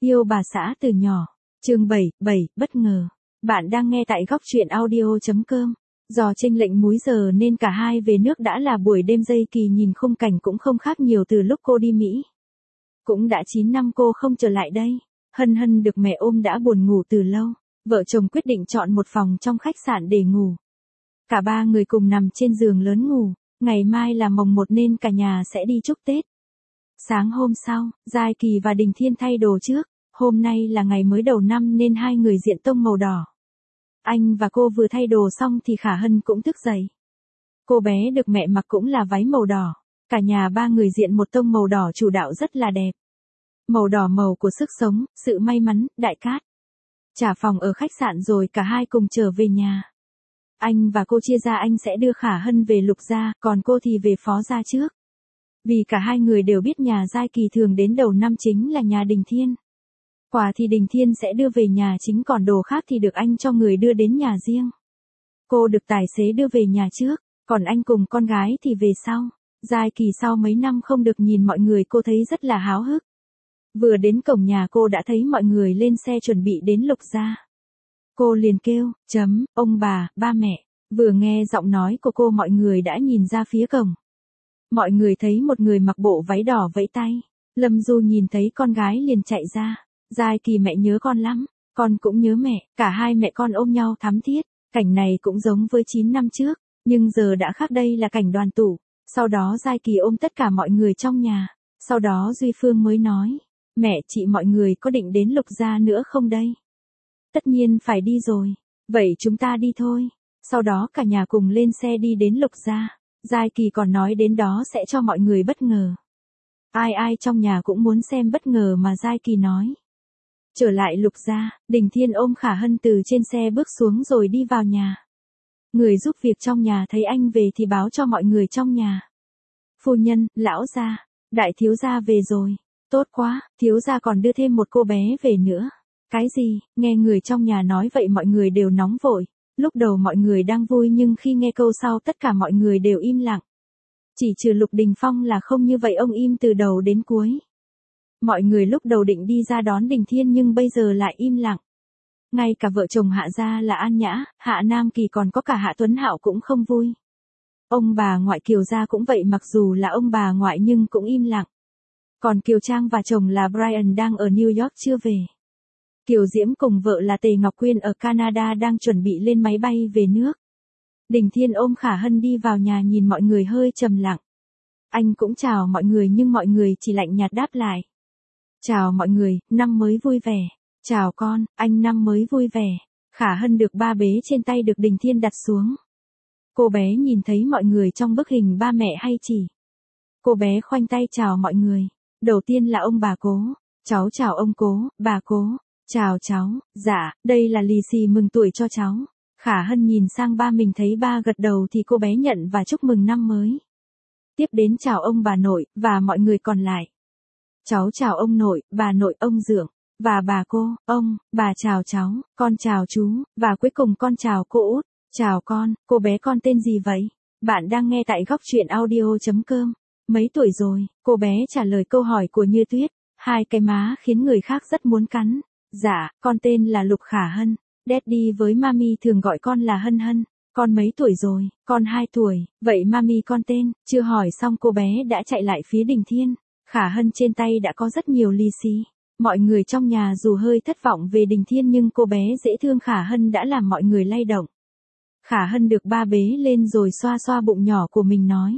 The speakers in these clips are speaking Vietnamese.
Yêu bà xã từ nhỏ. Chương 7, bất ngờ. Bạn đang nghe tại góc truyện audio.com. Do chênh lệch múi giờ nên cả hai về nước đã là buổi đêm Dây Kỳ nhìn khung cảnh cũng không khác nhiều từ lúc cô đi Mỹ. Cũng đã 9 năm cô không trở lại đây. Hân Hân được mẹ ôm đã buồn ngủ từ lâu. Vợ chồng quyết định chọn một phòng trong khách sạn để ngủ. Cả ba người cùng nằm trên giường lớn ngủ. Ngày mai là mồng 1 nên cả nhà sẽ đi chúc Tết. Sáng hôm sau, Giai Kỳ và Đình Thiên thay đồ trước. Hôm nay là ngày mới đầu năm nên hai người diện tông màu đỏ. Anh và cô vừa thay đồ xong thì Khả Hân cũng thức dậy. Cô bé được mẹ mặc cũng là váy màu đỏ. Cả nhà ba người diện một tông màu đỏ chủ đạo rất là đẹp. Màu đỏ màu của sức sống, sự may mắn, đại cát. Trả phòng ở khách sạn rồi cả hai cùng trở về nhà. Anh và cô chia ra, anh sẽ đưa Khả Hân về Lục gia, còn cô thì về Phó gia trước. Vì cả hai người đều biết nhà Giai Kỳ thường đến đầu năm chính là nhà Đình Thiên. Quà thì Đình Thiên sẽ đưa về nhà chính, còn đồ khác thì được anh cho người đưa đến nhà riêng. Cô được tài xế đưa về nhà trước, còn anh cùng con gái thì về sau. Giai Kỳ sau mấy năm không được nhìn mọi người cô thấy rất là háo hức. Vừa đến cổng nhà cô đã thấy mọi người lên xe chuẩn bị đến Lục gia. Cô liền kêu, ông bà, ba mẹ. Vừa nghe giọng nói của cô mọi người đã nhìn ra phía cổng. Mọi người thấy một người mặc bộ váy đỏ vẫy tay. Lâm Du nhìn thấy con gái liền chạy ra. Giai Kỳ mẹ nhớ con lắm, con cũng nhớ mẹ, cả hai mẹ con ôm nhau thắm thiết. Cảnh này cũng giống với 9 năm trước, nhưng giờ đã khác, đây là cảnh đoàn tụ. Sau đó Giai Kỳ ôm tất cả mọi người trong nhà. Sau đó Duy Phương mới nói, mẹ chị mọi người có định đến Lục gia nữa không đây? Tất nhiên phải đi rồi, vậy chúng ta đi thôi. Sau đó cả nhà cùng lên xe đi đến Lục gia. Giai Kỳ còn nói đến đó sẽ cho mọi người bất ngờ. Ai trong nhà cũng muốn xem bất ngờ mà Giai Kỳ nói. Trở lại Lục gia, Đình Thiên ôm Khả Hân từ trên xe bước xuống rồi đi vào nhà. Người giúp việc trong nhà thấy anh về thì báo cho mọi người trong nhà. Phu nhân, lão gia, đại thiếu gia về rồi. Tốt quá, thiếu gia còn đưa thêm một cô bé về nữa. Cái gì? Nghe người trong nhà nói vậy mọi người đều nóng vội. Lúc đầu mọi người đang vui nhưng khi nghe câu sau tất cả mọi người đều im lặng. Chỉ trừ Lục Đình Phong là không như vậy, ông im từ đầu đến cuối. Mọi người lúc đầu định đi ra đón Đình Thiên nhưng bây giờ lại im lặng. Ngay cả vợ chồng Hạ gia là An Nhã, Hạ Nam Kỳ còn có cả Hạ Tuấn Hạo cũng không vui. Ông bà ngoại Kiều gia cũng vậy, mặc dù là ông bà ngoại nhưng cũng im lặng. Còn Kiều Trang và chồng là Brian đang ở New York chưa về. Kiều Diễm cùng vợ là Tề Ngọc Quyên ở Canada đang chuẩn bị lên máy bay về nước. Đình Thiên ôm Khả Hân đi vào nhà nhìn mọi người hơi trầm lặng. Anh cũng chào mọi người nhưng mọi người chỉ lạnh nhạt đáp lại. Chào mọi người, năm mới vui vẻ. Chào con, anh năm mới vui vẻ. Khả Hân được ba bế trên tay được Đình Thiên đặt xuống. Cô bé nhìn thấy mọi người trong bức hình ba mẹ hay chỉ. Cô bé khoanh tay chào mọi người. Đầu tiên là ông bà Cố. Cháu chào ông Cố, bà Cố. Chào cháu, dạ, đây là lì xì mừng tuổi cho cháu. Khả Hân nhìn sang ba mình thấy ba gật đầu thì cô bé nhận và chúc mừng năm mới. Tiếp đến chào ông bà nội, và mọi người còn lại. Cháu chào ông nội, bà nội, ông Dượng, và bà cô, ông, bà chào cháu, con chào chú, và cuối cùng con chào cô Út. Chào con, cô bé con tên gì vậy? Bạn đang nghe tại góc truyện audio.com. Mấy tuổi rồi? Cô bé trả lời câu hỏi của Như Tuyết. Hai cái má khiến người khác rất muốn cắn. Dạ, con tên là Lục Khả Hân. Daddy với Mami thường gọi con là Hân Hân. Con mấy tuổi rồi? Con 2 tuổi. Vậy Mami con tên? Chưa hỏi xong cô bé đã chạy lại phía Đình Thiên. Khả Hân trên tay đã có rất nhiều lì xì. Mọi người trong nhà dù hơi thất vọng về Đình Thiên nhưng cô bé dễ thương Khả Hân đã làm mọi người lay động. Khả Hân được ba bế lên rồi xoa xoa bụng nhỏ của mình nói.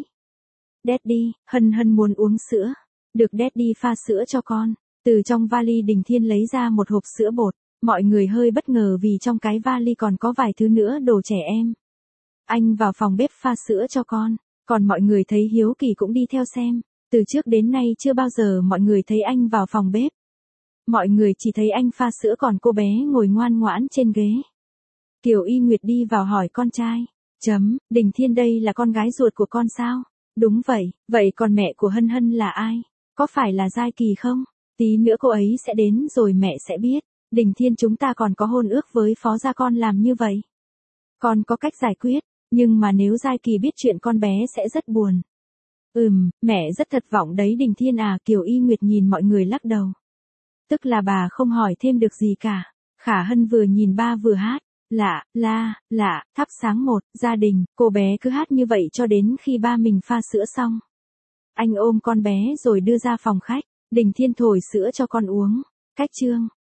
Daddy, Hân Hân muốn uống sữa. Được Daddy pha sữa cho con. Từ trong vali Đình Thiên lấy ra một hộp sữa bột. Mọi người hơi bất ngờ vì trong cái vali còn có vài thứ nữa đồ trẻ em. Anh vào phòng bếp pha sữa cho con. Còn mọi người thấy hiếu kỳ cũng đi theo xem. Từ trước đến nay chưa bao giờ mọi người thấy anh vào phòng bếp. Mọi người chỉ thấy anh pha sữa còn cô bé ngồi ngoan ngoãn trên ghế. Kiều Y Nguyệt đi vào hỏi con trai. Đình Thiên đây là con gái ruột của con sao? Đúng vậy, vậy còn mẹ của Hân Hân là ai? Có phải là Giai Kỳ không? Tí nữa cô ấy sẽ đến rồi mẹ sẽ biết. Đình Thiên chúng ta còn có hôn ước với Phó gia, con làm như vậy. Con có cách giải quyết, nhưng mà nếu Giai Kỳ biết chuyện con bé sẽ rất buồn. Mẹ rất thất vọng đấy Đình Thiên à. Kiều Y Nguyệt nhìn mọi người lắc đầu. Tức là bà không hỏi thêm được gì cả. Khả Hân vừa nhìn ba vừa hát. Lạ, thắp sáng một, gia đình, cô bé cứ hát như vậy cho đến khi ba mình pha sữa xong. Anh ôm con bé rồi đưa ra phòng khách. Đình Thiên thổi sữa cho con uống. Cách chương